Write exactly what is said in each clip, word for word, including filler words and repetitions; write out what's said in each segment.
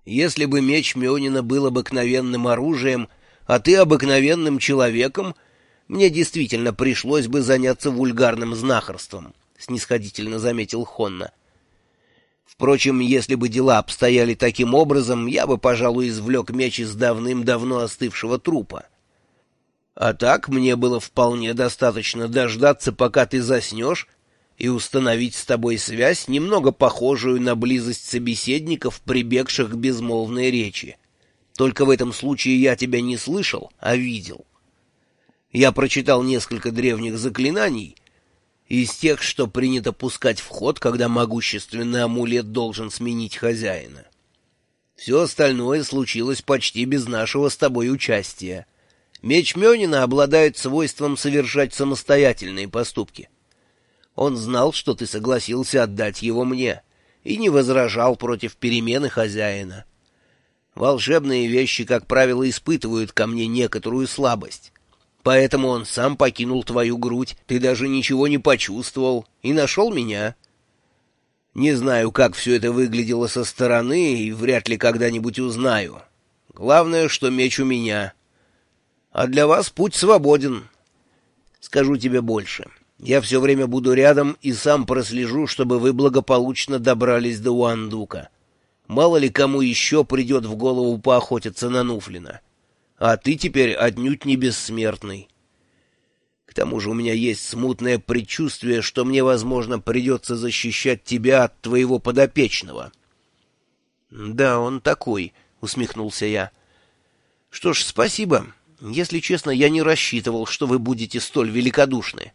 Если бы меч Мёнина был обыкновенным оружием, а ты обыкновенным человеком, мне действительно пришлось бы заняться вульгарным знахарством, — снисходительно заметил Хонна. Впрочем, если бы дела обстояли таким образом, я бы, пожалуй, извлек меч из давным-давно остывшего трупа. А так мне было вполне достаточно дождаться, пока ты заснешь, и установить с тобой связь, немного похожую на близость собеседников, прибегших к безмолвной речи. Только в этом случае я тебя не слышал, а видел. Я прочитал несколько древних заклинаний, из тех, что принято пускать в ход, когда могущественный амулет должен сменить хозяина. Все остальное случилось почти без нашего с тобой участия. Меч Мёнина обладает свойством совершать самостоятельные поступки. Он знал, что ты согласился отдать его мне, и не возражал против перемены хозяина. Волшебные вещи, как правило, испытывают ко мне некоторую слабость. Поэтому он сам покинул твою грудь, ты даже ничего не почувствовал и нашел меня. Не знаю, как все это выглядело со стороны, и вряд ли когда-нибудь узнаю. Главное, что меч у меня. А для вас путь свободен. Скажу тебе больше. Я все время буду рядом и сам прослежу, чтобы вы благополучно добрались до Уандука. Мало ли кому еще придет в голову поохотиться на Нуфлина. А ты теперь отнюдь не бессмертный. К тому же у меня есть смутное предчувствие, что мне, возможно, придется защищать тебя от твоего подопечного. — Да, он такой, — усмехнулся я. — Что ж, спасибо. Если честно, я не рассчитывал, что вы будете столь великодушны.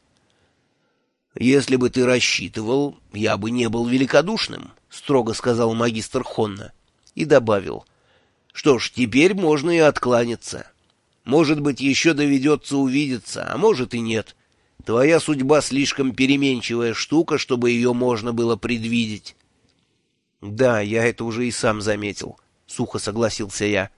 — Если бы ты рассчитывал, я бы не был великодушным, — строго сказал магистр Хонна и добавил. — Что ж, теперь можно и откланяться. Может быть, еще доведется увидеться, а может и нет. Твоя судьба слишком переменчивая штука, чтобы ее можно было предвидеть. — Да, я это уже и сам заметил, — сухо согласился я.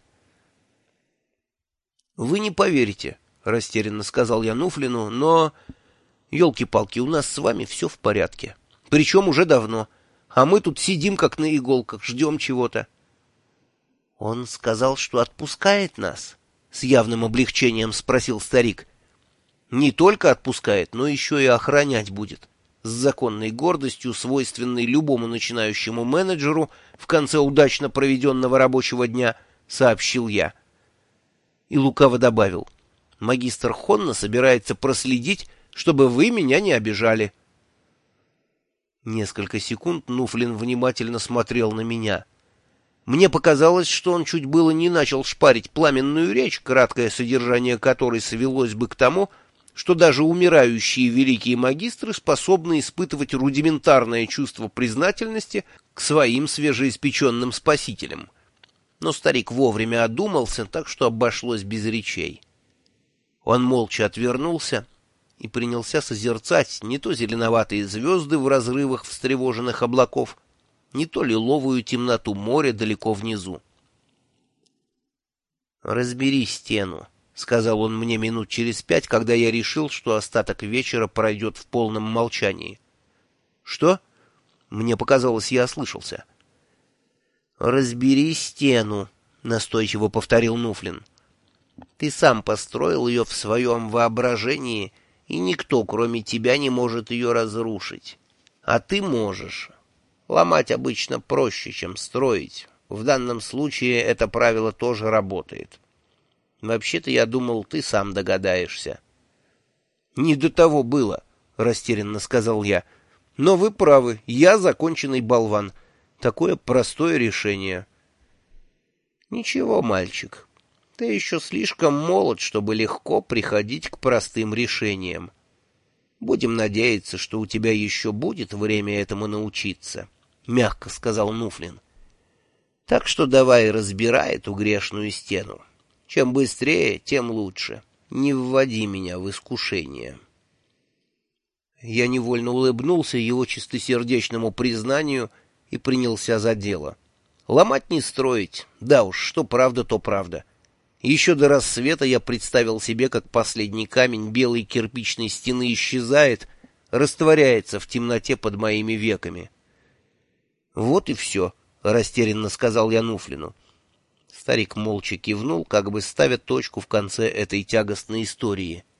— Вы не поверите, — растерянно сказал я Нуфлину, — но... Ёлки-палки, у нас с вами все в порядке. Причем уже давно. А мы тут сидим, как на иголках, ждем чего-то. — Он сказал, что отпускает нас? — с явным облегчением спросил старик. — Не только отпускает, но еще и охранять будет. С законной гордостью, свойственной любому начинающему менеджеру в конце удачно проведенного рабочего дня, сообщил я. И лукаво добавил. Магистр Хонна собирается проследить, чтобы вы меня не обижали. Несколько секунд Нуфлин внимательно смотрел на меня. Мне показалось, что он чуть было не начал шпарить пламенную речь, краткое содержание которой свелось бы к тому, что даже умирающие великие магистры способны испытывать рудиментарное чувство признательности к своим свежеиспеченным спасителям. Но старик вовремя одумался, так что обошлось без речей. Он молча отвернулся и принялся созерцать не то зеленоватые звезды в разрывах встревоженных облаков, не то лиловую темноту моря далеко внизу. «Разбери стену», — сказал он мне минут через пять, когда я решил, что остаток вечера пройдет в полном молчании. «Что?» — мне показалось, я ослышался. «Разбери стену», — настойчиво повторил Нуфлин. «Ты сам построил ее в своем воображении, и никто, кроме тебя, не может ее разрушить. А ты можешь. Ломать обычно проще, чем строить. В данном случае это правило тоже работает. Вообще-то, я думал, ты сам догадаешься». «Не до того было», — растерянно сказал я. «Но вы правы, я законченный болван. Такое простое решение». «Ничего, мальчик. Ты еще слишком молод, чтобы легко приходить к простым решениям. Будем надеяться, что у тебя еще будет время этому научиться», — мягко сказал Нуфлин. «Так что давай разбирай эту грешную стену. Чем быстрее, тем лучше. Не вводи меня в искушение». Я невольно улыбнулся его чистосердечному признанию и принялся за дело. Ломать не строить. Да уж, что правда, то правда. Еще до рассвета я представил себе, как последний камень белой кирпичной стены исчезает, растворяется в темноте под моими веками. Вот и все, — растерянно сказал я Нуфлину. Старик молча кивнул, как бы ставя точку в конце этой тягостной истории.